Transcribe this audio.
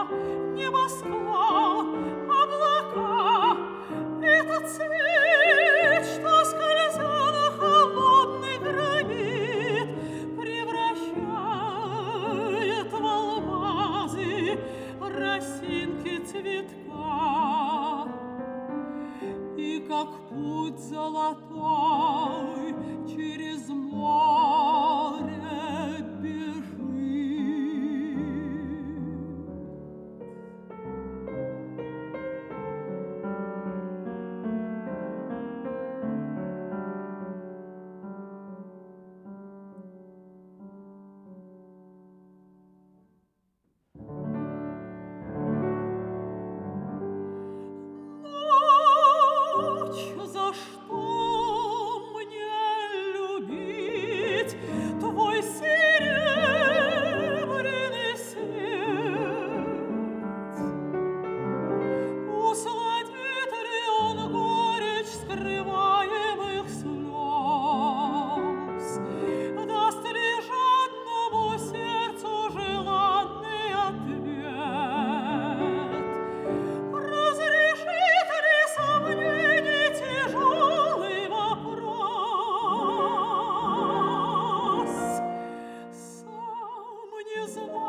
не Москва, облака. Это цвет, что, скользя на холодный гранит, превращает в алмазы росинки цветка. И как путь золотой через море бежит. Ночь, за что мне любить твой серебряный свет? Усладит ли он горечь скрываемых слез? Даст ли жадному сердцу желанный ответ? Разрешит ли сомнений тяжелый вопрос? Сам не знаю.